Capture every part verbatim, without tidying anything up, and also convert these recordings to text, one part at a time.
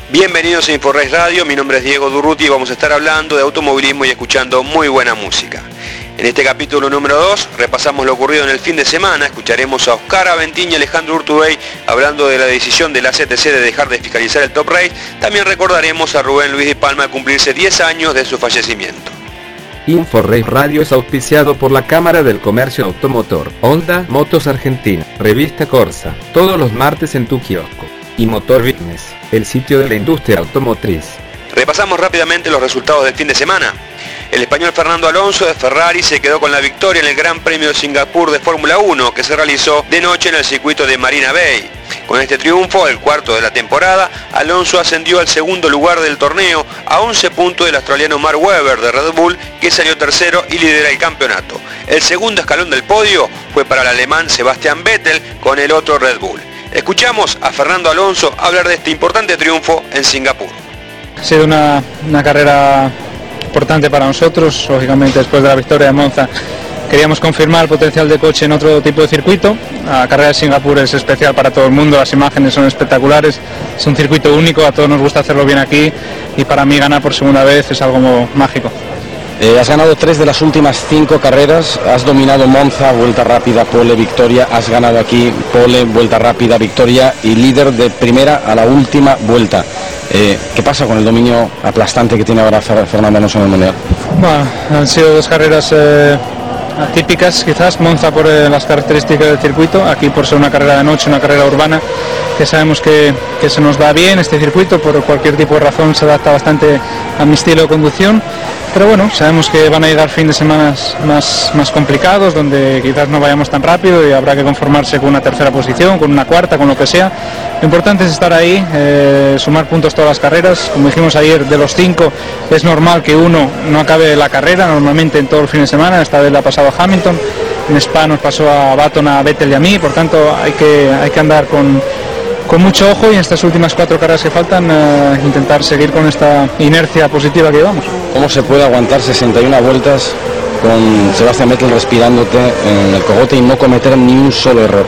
Bienvenidos a InfoRace Radio, mi nombre es Diego Durruti y vamos a estar hablando de automovilismo y escuchando muy buena música. En este capítulo número dos repasamos lo ocurrido en el fin de semana, escucharemos a Oscar Aventín y Alejandro Urtubey hablando de la decisión de la C T C de dejar de fiscalizar el Top Race. También recordaremos a Rubén Luis Di Palma de cumplirse diez años de su fallecimiento. InfoRace Radio es auspiciado por la Cámara del Comercio Automotor, Honda Motos Argentina, Revista Corsa, todos los martes en tu kiosco, y Motor Business, el sitio de la industria automotriz. Repasamos rápidamente los resultados del fin de semana. El español Fernando Alonso de Ferrari se quedó con la victoria en el Gran Premio de Singapur de Fórmula uno, que se realizó de noche en el circuito de Marina Bay. Con este triunfo, el cuarto de la temporada, Alonso ascendió al segundo lugar del torneo a once puntos del australiano Mark Webber de Red Bull, que salió tercero y lidera el campeonato. El segundo escalón del podio fue para el alemán Sebastian Vettel con el otro Red Bull. Escuchamos a Fernando Alonso hablar de este importante triunfo en Singapur. Ha sido una, una carrera importante para nosotros, lógicamente después de la victoria de Monza queríamos confirmar el potencial de coche en otro tipo de circuito. La carrera de Singapur es especial para todo el mundo, las imágenes son espectaculares, es un circuito único, a todos nos gusta hacerlo bien aquí y para mí ganar por segunda vez es algo mágico. Eh, has ganado tres de las últimas cinco carreras, has dominado Monza, vuelta rápida, pole, victoria, has ganado aquí, pole, vuelta rápida, victoria y líder de primera a la última vuelta. Eh, ¿Qué pasa con el dominio aplastante que tiene ahora Fernando Alonso en el Mundial? Bueno, han sido dos carreras eh, atípicas quizás, Monza por eh, las características del circuito, aquí por ser una carrera de noche, una carrera urbana, que sabemos que, que se nos da bien este circuito, por cualquier tipo de razón se adapta bastante a mi estilo de conducción. Pero bueno, sabemos que van a llegar fin de semana más, más complicados, donde quizás no vayamos tan rápido y habrá que conformarse con una tercera posición, con una cuarta, con lo que sea. Lo importante es estar ahí, eh, sumar puntos todas las carreras. Como dijimos ayer, de los cinco es normal que uno no acabe la carrera, normalmente en todo el fin de semana. Esta vez le ha pasado a Hamilton, en Spa nos pasó a Button, a Vettel y a mí, por tanto hay que, hay que andar con... con mucho ojo y en estas últimas cuatro carreras que faltan eh, intentar seguir con esta inercia positiva que llevamos. ¿Cómo se puede aguantar sesenta y una vueltas con Sebastian Vettel respirándote en el cogote y no cometer ni un solo error?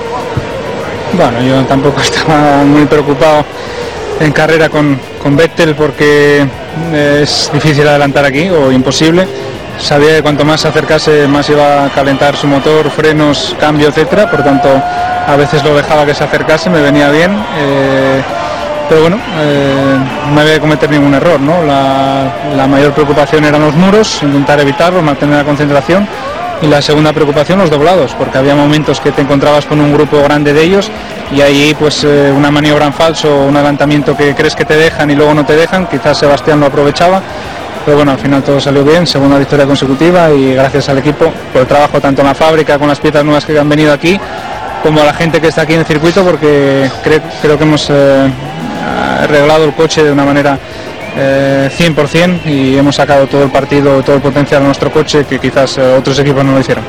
Bueno, yo tampoco estaba muy preocupado en carrera con, con Vettel porque es difícil adelantar aquí o imposible. Sabía que cuanto más se acercase más iba a calentar su motor, frenos, cambio, etcétera. Por tanto, a veces lo dejaba que se acercase, me venía bien. Eh, pero bueno, eh, no había que cometer ningún error, ¿no? La, la mayor preocupación eran los muros, intentar evitarlos, mantener la concentración. Y la segunda preocupación, los doblados, porque había momentos que te encontrabas con un grupo grande de ellos y ahí pues eh, una maniobra en falso, un adelantamiento que crees que te dejan y luego no te dejan, quizás Sebastián lo aprovechaba. Pero bueno, al final todo salió bien, segunda victoria consecutiva y gracias al equipo por el trabajo tanto en la fábrica con las piezas nuevas que han venido aquí, como a la gente que está aquí en el circuito, porque creo, creo que hemos eh, arreglado el coche de una manera eh, cien por ciento y hemos sacado todo el partido, todo el potencial de nuestro coche que quizás eh, otros equipos no lo hicieron.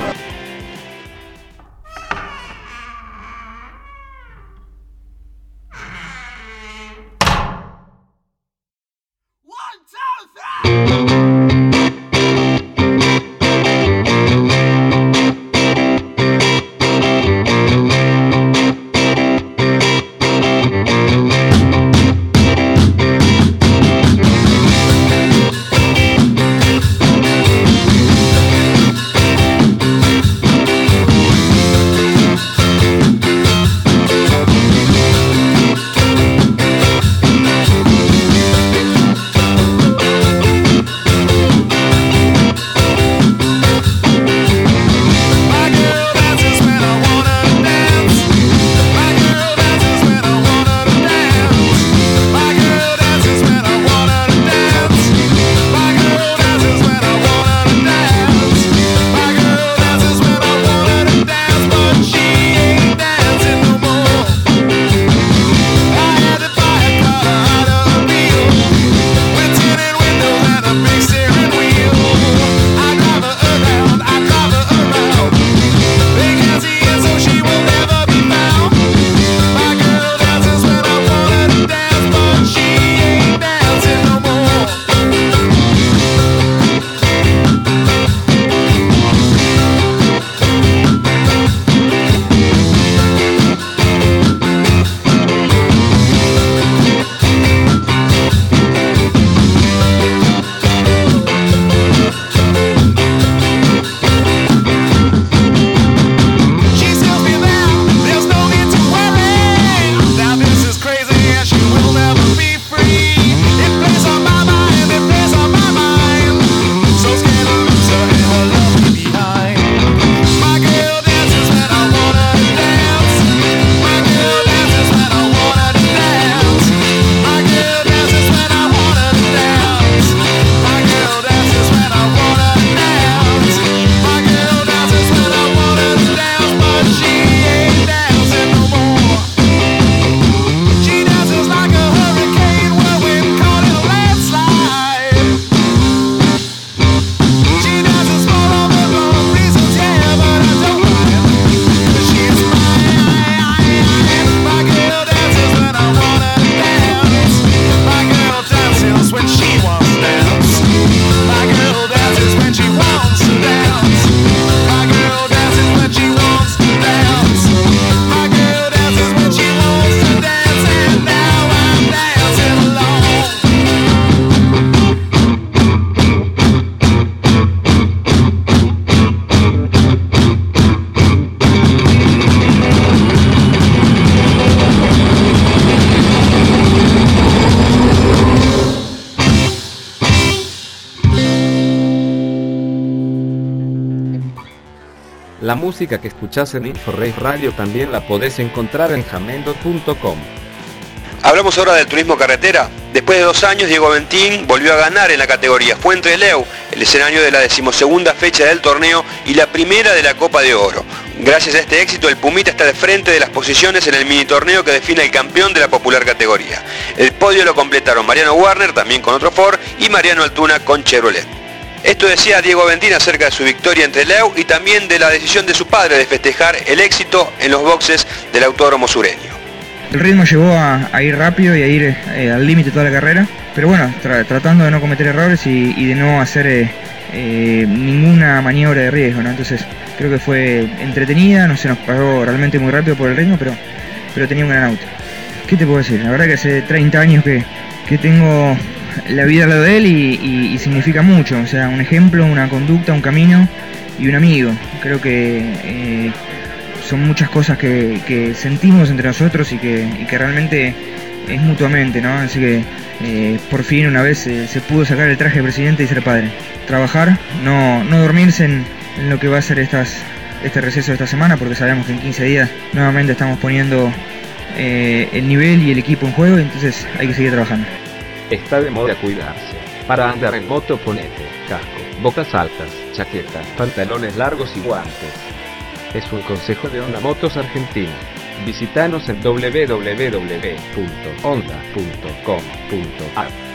La música que escuchás en InfoRace Radio también la podés encontrar en jamendo punto com. Hablamos ahora del turismo carretera. Después de dos años, Diego Aventín volvió a ganar en la categoría. Fue en Trelew, el escenario de la decimosegunda fecha del torneo y la primera de la Copa de Oro. Gracias a este éxito, el Pumita está al frente de las posiciones en el mini torneo que define el campeón de la popular categoría. El podio lo completaron Mariano Warner, también con otro Ford, y Mariano Altuna con Chevrolet. Esto decía Diego Aventín acerca de su victoria en Trelew y también de la decisión de su padre de festejar el éxito en los boxes del Autódromo Sureño. El ritmo llevó a, a ir rápido y a ir eh, al límite toda la carrera, pero bueno, tra tratando de no cometer errores y, y de no hacer eh, eh, ninguna maniobra de riesgo, ¿no? Entonces creo que fue entretenida, no se nos pasó realmente muy rápido por el ritmo, pero, pero tenía un gran auto. ¿Qué te puedo decir? La verdad que hace treinta años que, que tengo la vida al lado de él y, y, y significa mucho, o sea, un ejemplo, una conducta, un camino y un amigo. Creo que eh, son muchas cosas que, que sentimos entre nosotros y que, y que realmente es mutuamente, ¿no? Así que eh, por fin una vez eh, se pudo sacar el traje de presidente y ser padre. Trabajar, no, no dormirse en, en lo que va a ser estas, este receso de esta semana, porque sabemos que en quince días nuevamente estamos poniendo eh, el nivel y el equipo en juego, entonces hay que seguir trabajando. Está de moda cuidarse. Para andar en moto ponete casco, botas altas, chaqueta, pantalones largos y guantes. Es un consejo de Honda Motos Argentina. Visítanos en doble u doble u doble u punto honda punto com punto a r.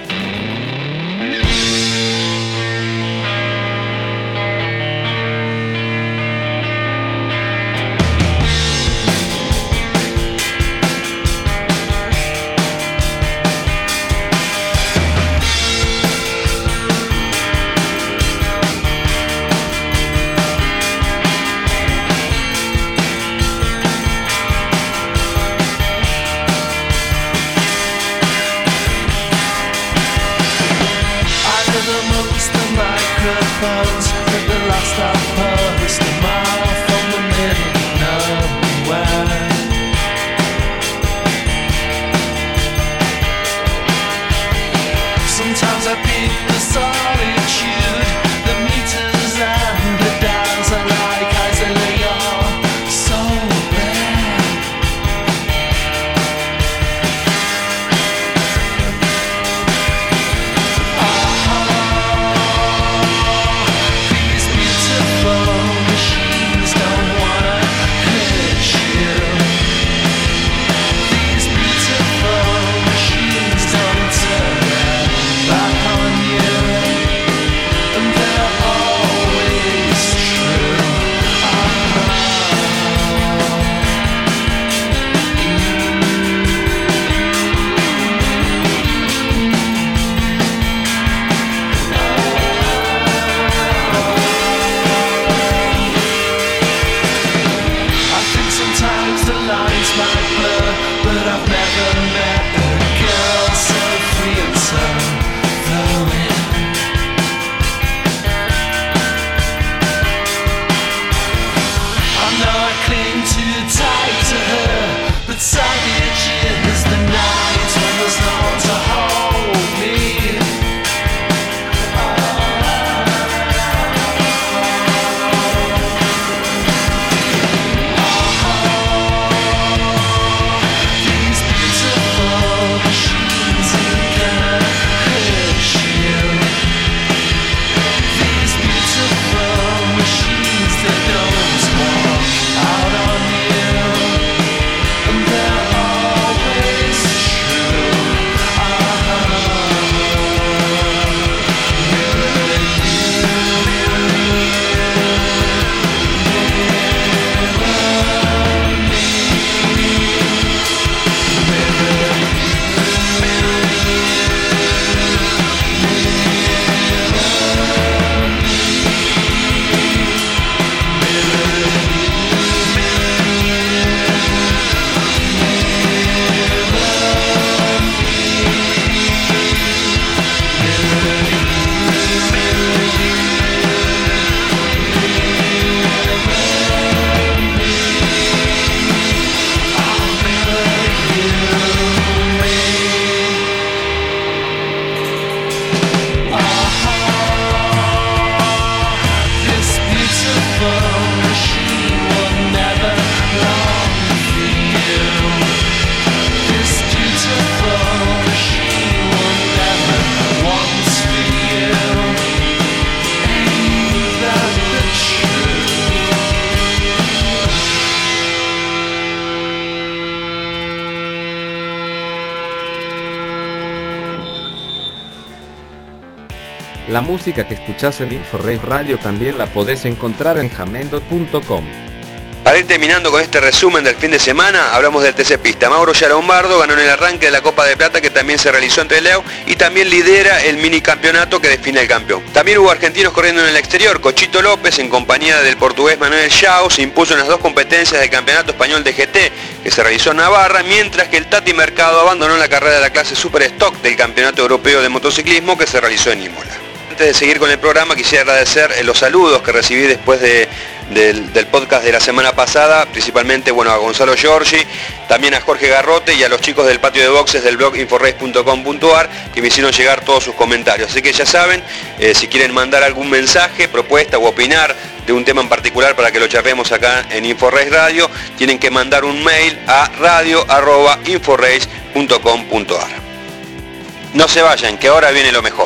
La música que escuchás en InfoRace Radio también la podés encontrar en jamendo punto com. Para ir terminando con este resumen del fin de semana, hablamos del T C Pista. Mauro Lombardo ganó en el arranque de la Copa de Plata, que también se realizó en Trelew, y también lidera el mini campeonato que define el campeón. También hubo argentinos corriendo en el exterior. Cochito López, en compañía del portugués Manuel Xiao, se impuso en las dos competencias del Campeonato Español de G T, que se realizó en Navarra, mientras que el Tati Mercado abandonó la carrera de la clase Super Stock del Campeonato Europeo de Motociclismo, que se realizó en Imola. Antes de seguir con el programa, quisiera agradecer los saludos que recibí después de, del, del podcast de la semana pasada, principalmente bueno, a Gonzalo Giorgi, también a Jorge Garrote y a los chicos del patio de boxes del blog inforrace punto com punto ar, que me hicieron llegar todos sus comentarios. Así que ya saben, eh, si quieren mandar algún mensaje, propuesta o opinar de un tema en particular para que lo charlemos acá en InfoRace Radio, tienen que mandar un mail a radio arroba inforace punto com punto ar. No se vayan, que ahora viene lo mejor.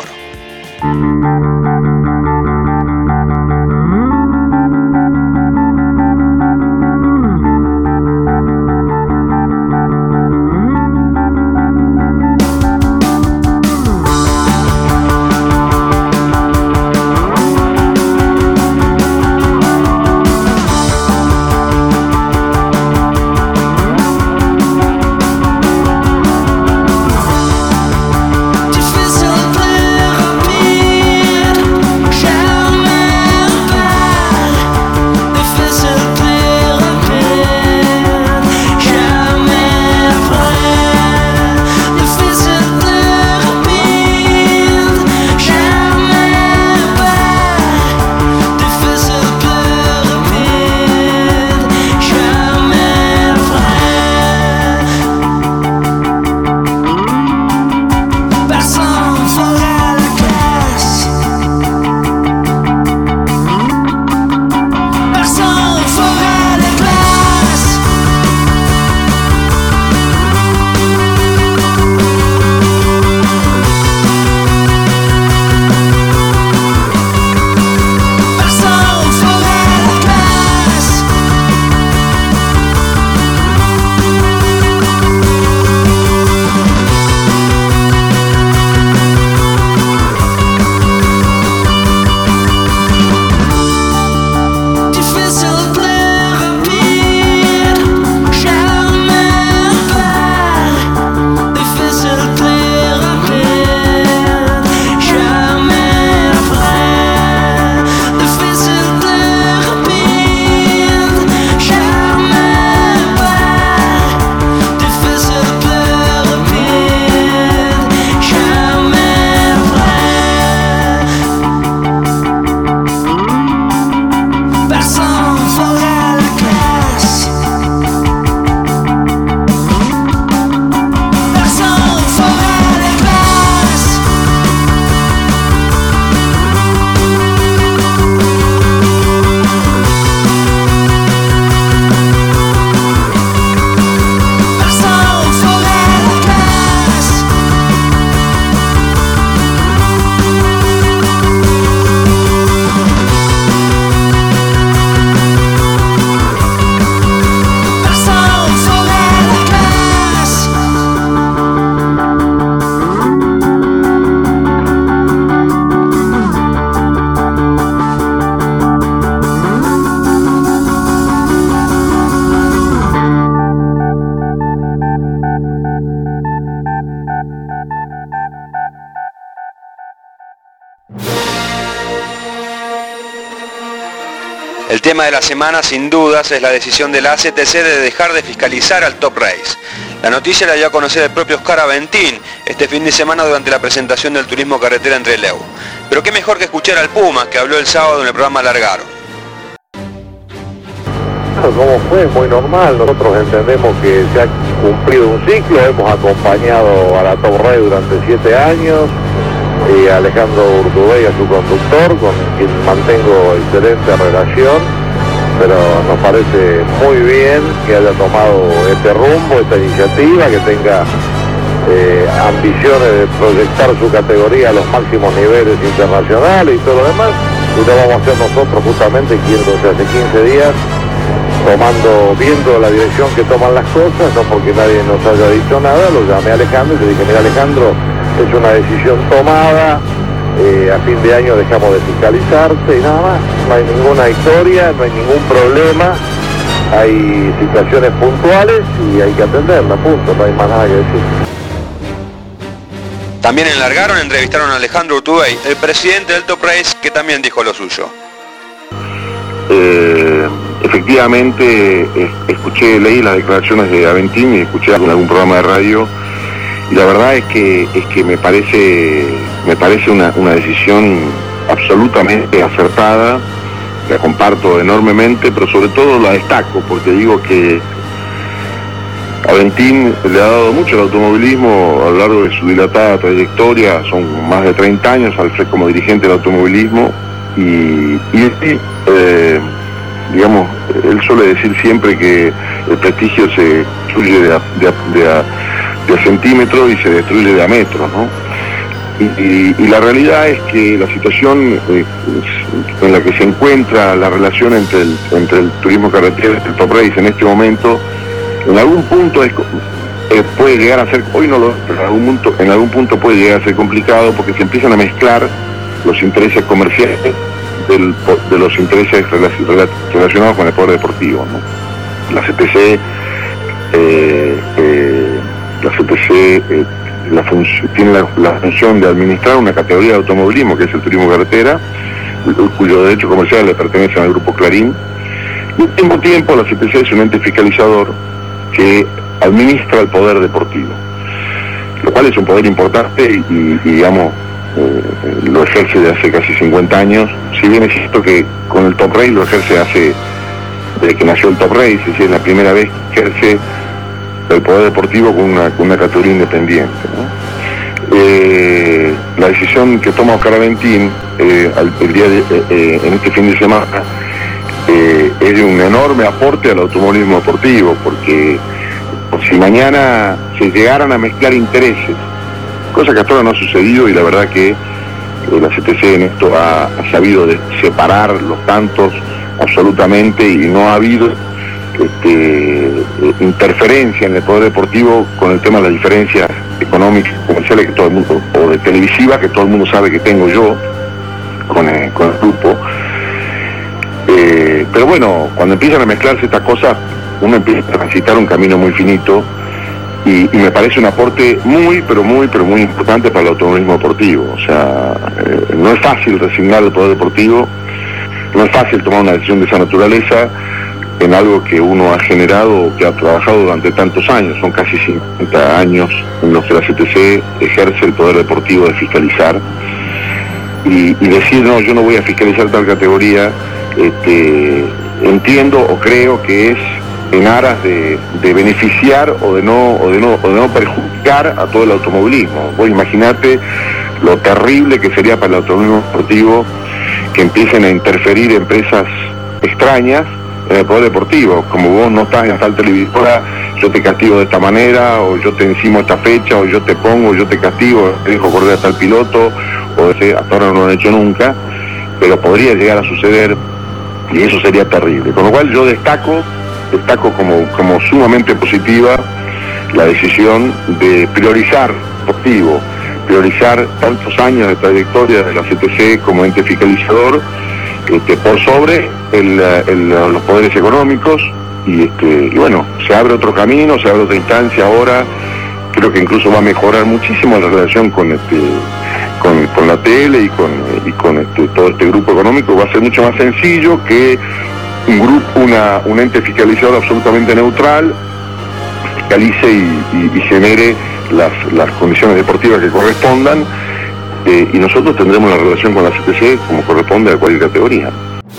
El tema de la semana, sin dudas, es la decisión de la A C T C de dejar de fiscalizar al Top Race. La noticia la dio a conocer el propio Oscar Aventín este fin de semana durante la presentación del turismo carretera en Trelew. Pero qué mejor que escuchar al Puma, que habló el sábado en el programa Largaron. Como fue muy normal, nosotros entendemos que se ha cumplido un ciclo, hemos acompañado a la Top Race durante siete años, y a Alejandro Urtubey, a su conductor, con quien mantengo excelente relación, pero nos parece muy bien que haya tomado este rumbo, esta iniciativa, que tenga eh, ambiciones de proyectar su categoría a los máximos niveles internacionales y todo lo demás, y lo vamos a hacer nosotros justamente yéndose hace quince días, tomando, viendo la dirección que toman las cosas, no porque nadie nos haya dicho nada, lo llamé a Alejandro y le dije, mira Alejandro, es una decisión tomada, eh, a fin de año dejamos de fiscalizarse y nada más. No hay ninguna historia, no hay ningún problema, hay situaciones puntuales y hay que atenderlas, punto, no hay más nada que decir. También en Largaron entrevistaron a Alejandro Urtubey, el presidente del Top Race, que también dijo lo suyo. Eh, efectivamente, escuché, leí las declaraciones de Aventín y escuché en algún programa de radio, y la verdad es que es que me parece me parece una, una decisión absolutamente acertada. La comparto enormemente, pero sobre todo la destaco porque digo que Aventín le ha dado mucho al automovilismo a lo largo de su dilatada trayectoria, son más de treinta años al frente como dirigente del automovilismo, y, y eh, digamos, él suele decir siempre que el prestigio se construye de a, de a, de a, de a centímetros y se destruye de a metros, ¿no? Y, y, y la realidad es que la situación eh, en la que se encuentra la relación entre el, entre el turismo carretera y el Top Race en este momento, en algún punto es, eh, puede llegar a ser, hoy no lo, pero en algún punto, en algún punto puede llegar a ser complicado porque se empiezan a mezclar los intereses comerciales del, de los intereses relacionados con el poder deportivo, ¿no? La C T C, eh, eh, la C T C eh, la tiene la, la función de administrar una categoría de automovilismo que es el turismo carretera, cuyo derecho comercial le pertenece al grupo Clarín, y al mismo tiempo la C T C es un ente fiscalizador que administra el poder deportivo, lo cual es un poder importante y, y, y digamos, eh, lo ejerce desde hace casi cincuenta años, si bien es cierto que con el Top Race lo ejerce hace, desde que nació el Top Race, es decir, es la primera vez que ejerce el poder deportivo con una, con una categoría independiente, ¿no? Eh, la decisión que toma Oscar Aventín eh, al, el día de, eh, eh, en este fin de semana eh, es de un enorme aporte al automovilismo deportivo, porque si mañana se llegaran a mezclar intereses, cosa que hasta ahora no ha sucedido, y la verdad que eh, la C T C en esto ha, ha sabido de separar los tantos absolutamente, y no ha habido Este, interferencia en el poder deportivo con el tema de las diferencias económicas, comerciales que todo el mundo, o de televisiva, que todo el mundo sabe que tengo yo con el, con el grupo. Eh, pero bueno, cuando empiezan a mezclarse estas cosas, uno empieza a transitar un camino muy finito, y, y me parece un aporte muy, pero muy, pero muy importante para el automovilismo deportivo. O sea, eh, no es fácil resignar el poder deportivo, no es fácil tomar una decisión de esa naturaleza en algo que uno ha generado, que ha trabajado durante tantos años. Son casi cincuenta años en los que la C T C ejerce el poder deportivo de fiscalizar, y, y decir, no, yo no voy a fiscalizar tal categoría, este, entiendo o creo que es en aras de, de beneficiar o de no o de no o de no perjudicar a todo el automovilismo. Vos imaginate lo terrible que sería para el automovilismo deportivo que empiecen a interferir empresas extrañas en el poder deportivo, como vos no estás en tal televisora, yo te castigo de esta manera, o yo te encimo esta fecha, o yo te pongo, o yo te castigo, te dejo correr a tal piloto, o ese, hasta ahora no lo han hecho nunca, pero podría llegar a suceder, y eso sería terrible. Con lo cual yo destaco, destaco como, como sumamente positiva la decisión de priorizar deportivo, priorizar tantos años de trayectoria de la C T C como ente fiscalizador, Este, por sobre el, el, los poderes económicos, y, este, y bueno, se abre otro camino, se abre otra instancia ahora. Creo que incluso va a mejorar muchísimo la relación con este con, con la tele y con, y con este, todo este grupo económico. Va a ser mucho más sencillo que un grupo, una, un ente fiscalizador absolutamente neutral fiscalice y, y, y genere las, las condiciones deportivas que correspondan. Eh, y nosotros tendremos la relación con la C T C como corresponde a cualquier categoría.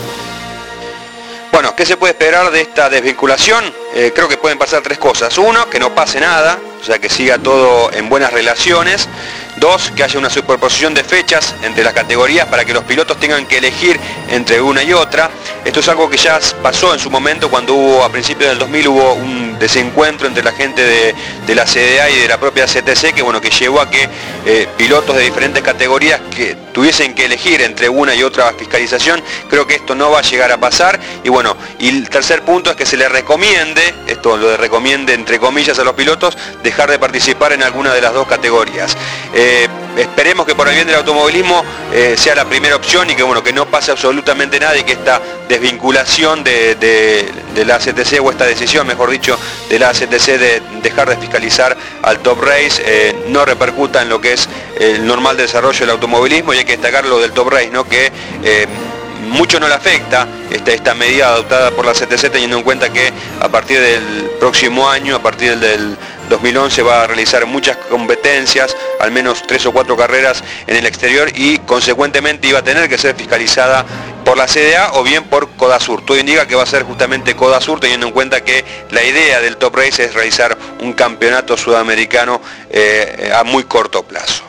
Bueno, ¿qué se puede esperar de esta desvinculación? Eh, creo que pueden pasar tres cosas. Uno, que no pase nada, o sea, que siga todo en buenas relaciones. Dos, que haya una superposición de fechas entre las categorías para que los pilotos tengan que elegir entre una y otra. Esto es algo que ya pasó en su momento cuando hubo, a principios del dos mil, hubo un desencuentro entre la gente de, de la C D A y de la propia C T C, que bueno, que llevó a que eh, pilotos de diferentes categorías que tuviesen que elegir entre una y otra fiscalización. Creo que esto no va a llegar a pasar. Y bueno, y el tercer punto es que se le recomiende, esto lo de recomiende entre comillas a los pilotos, dejar de participar en alguna de las dos categorías. Eh, Eh, esperemos que por el bien del automovilismo eh, sea la primera opción y que bueno, que no pase absolutamente nada y que esta desvinculación de, de, de la A C T C, o esta decisión, mejor dicho, de la A C T C de dejar de fiscalizar al Top Race eh, no repercuta en lo que es el normal desarrollo del automovilismo. Y hay que destacar lo del Top Race, ¿no? Que eh, mucho no le afecta esta, esta medida adoptada por la C T C, teniendo en cuenta que a partir del próximo año, a partir del dos mil once, va a realizar muchas competencias, al menos tres o cuatro carreras en el exterior, y consecuentemente iba a tener que ser fiscalizada por la C D A o bien por Codasur. Todo indica que va a ser justamente Codasur, teniendo en cuenta que la idea del Top Race es realizar un campeonato sudamericano eh, a muy corto plazo.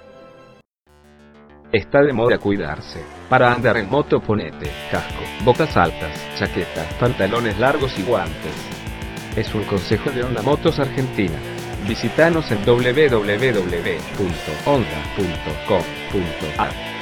Está de moda cuidarse. Para andar en moto ponete casco, botas altas, chaqueta, pantalones largos y guantes. Es un consejo de Honda Motos Argentina. Visítanos en w w w punto honda punto com punto a r.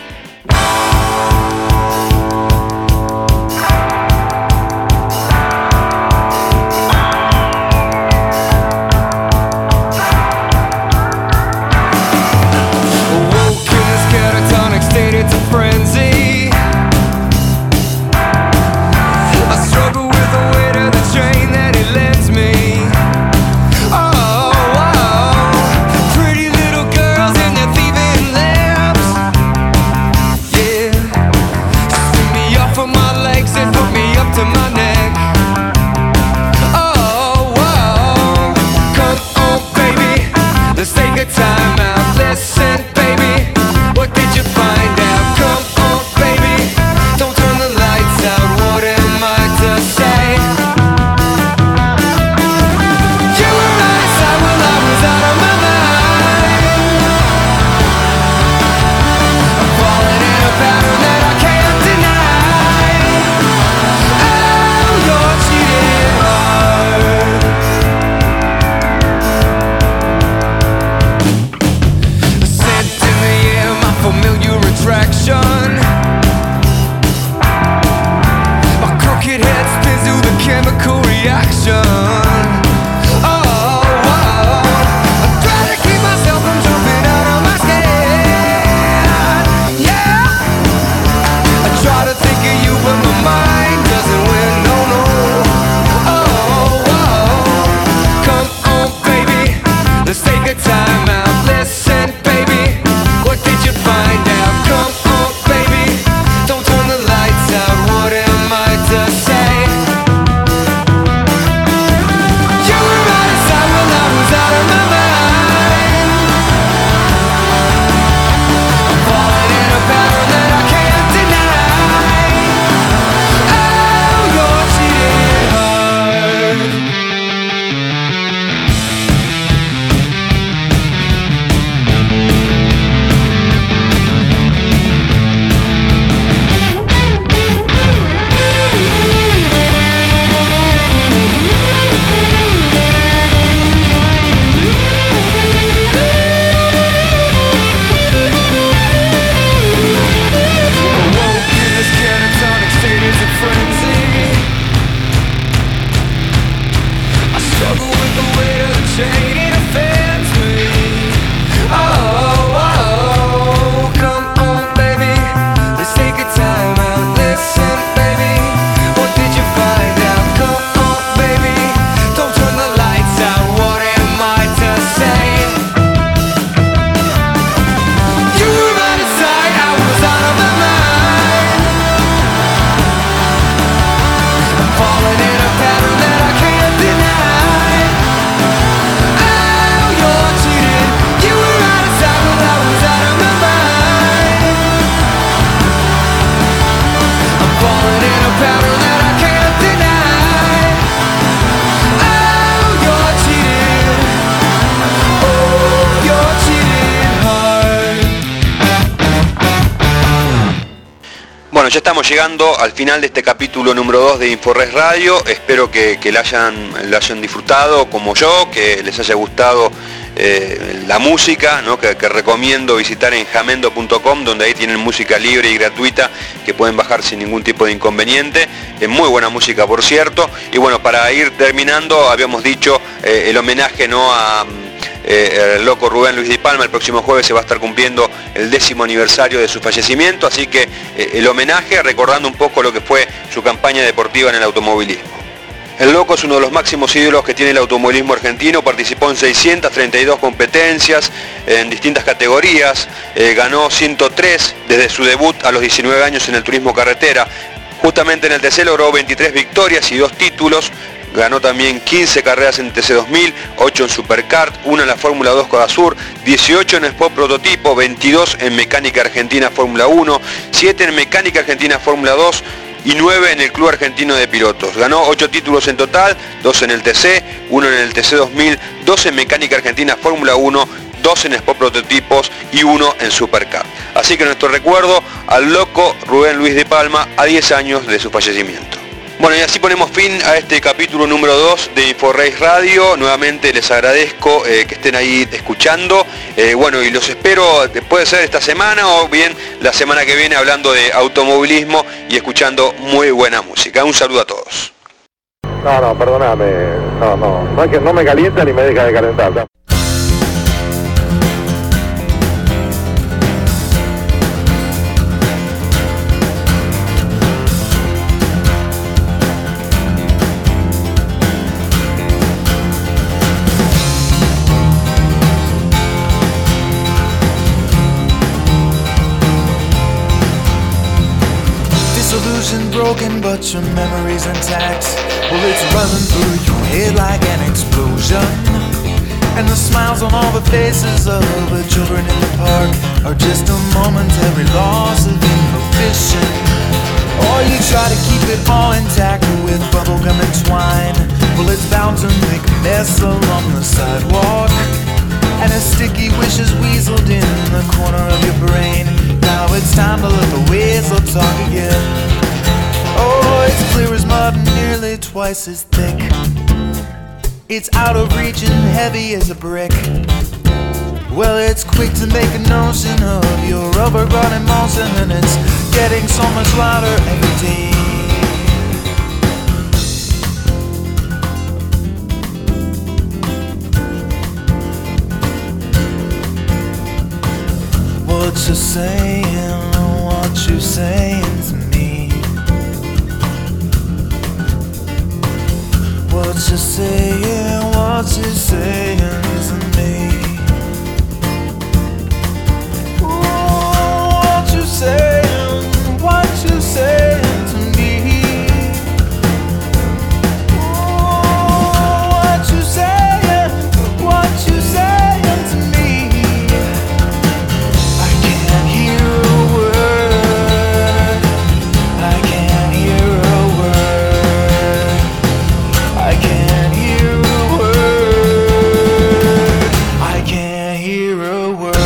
Bueno, ya estamos llegando al final de este capítulo número dos de InfoRes Radio. Espero que, que la hayan, la hayan disfrutado como yo, que les haya gustado eh, la música, ¿no? que, que recomiendo visitar en jamendo punto com, donde ahí tienen música libre y gratuita que pueden bajar sin ningún tipo de inconveniente. Es muy buena música, por cierto. Y bueno, para ir terminando, habíamos dicho eh, el homenaje, ¿no? a eh, el loco Rubén Luis Di Palma. El próximo jueves se va a estar cumpliendo el décimo aniversario de su fallecimiento, así que eh, el homenaje recordando un poco lo que fue su campaña deportiva en el automovilismo. El loco es uno de los máximos ídolos que tiene el automovilismo argentino, participó en seiscientas treinta y dos competencias en distintas categorías, eh, ganó ciento tres desde su debut a los diecinueve años en el turismo carretera. Justamente en el T C logró veintitrés victorias y dos títulos, ganó también quince carreras en T C dos mil, ocho en Superkart, una en la Fórmula dos Codasur, dieciocho en Sport Prototipo, veintidós en Mecánica Argentina Fórmula uno, siete en Mecánica Argentina Fórmula dos, y nueve en el Club Argentino de Pilotos. Ganó ocho títulos en total, dos en el T C, uno en el T C dos mil, dos en Mecánica Argentina Fórmula uno, dos en Sport Prototipos y uno en Supercar. Así que nuestro recuerdo al loco Rubén Luis Di Palma a diez años de su fallecimiento. Bueno, y así ponemos fin a este capítulo número dos de InfoRace Radio. Nuevamente les agradezco eh, que estén ahí escuchando. Eh, bueno, y los espero, puede ser esta semana o bien la semana que viene, hablando de automovilismo y escuchando muy buena música. Un saludo a todos. No, no, perdóname. No, no, no, es que no me calienta ni me deja de calentar, ¿no? Broken, but your memory's intact. Well, it's running through your head like an explosion, and the smiles on all the faces of the children in the park are just a momentary loss of inhibition. Or you try to keep it all intact with bubblegum and twine. Well, it's bound to make a mess along the sidewalk, and a sticky wish is weaseled in the corner of your brain. Now it's time to let the weasel talk again. Oh, it's clear as mud and nearly twice as thick. It's out of reach and heavy as a brick. Well, it's quick to make a notion of your overgrown emotion, and it's getting so much louder every day. What you saying, what you saying to me? What you saying, what you saying to me? Ooh, what you saying, what you saying to me? Ooh, what you saying, what you saying to me? I can't hear a word, I can't hear a word, I can't hear a word, I can't hear a word.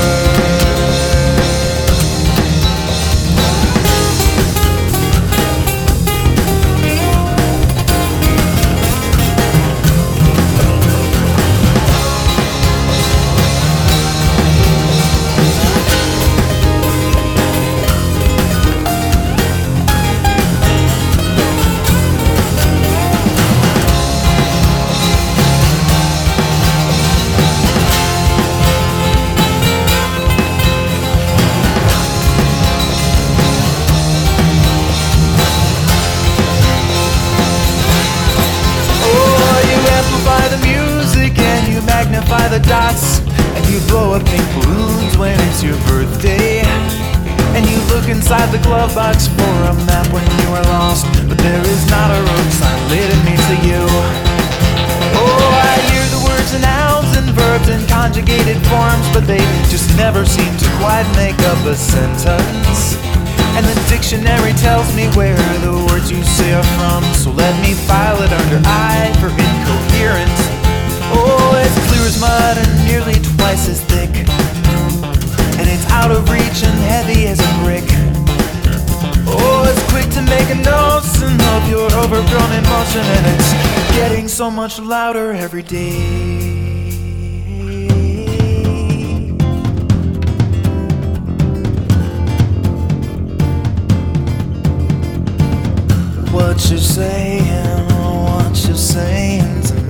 Magnify the dots, and you blow up pink balloons when it's your birthday, and you look inside the glove box for a map when you are lost, but there is not a road sign leading me to you. Oh, I hear the words and nouns and verbs in conjugated forms, but they just never seem to quite make up a sentence, and the dictionary tells me where the words you say are from, so let me file it under I for incoherent. Oh, it's clear as mud and nearly twice as thick, and it's out of reach and heavy as a brick. Oh, it's quick to make a notion of your overgrown emotion, and it's getting so much louder every day. What you saying, what you saying to me?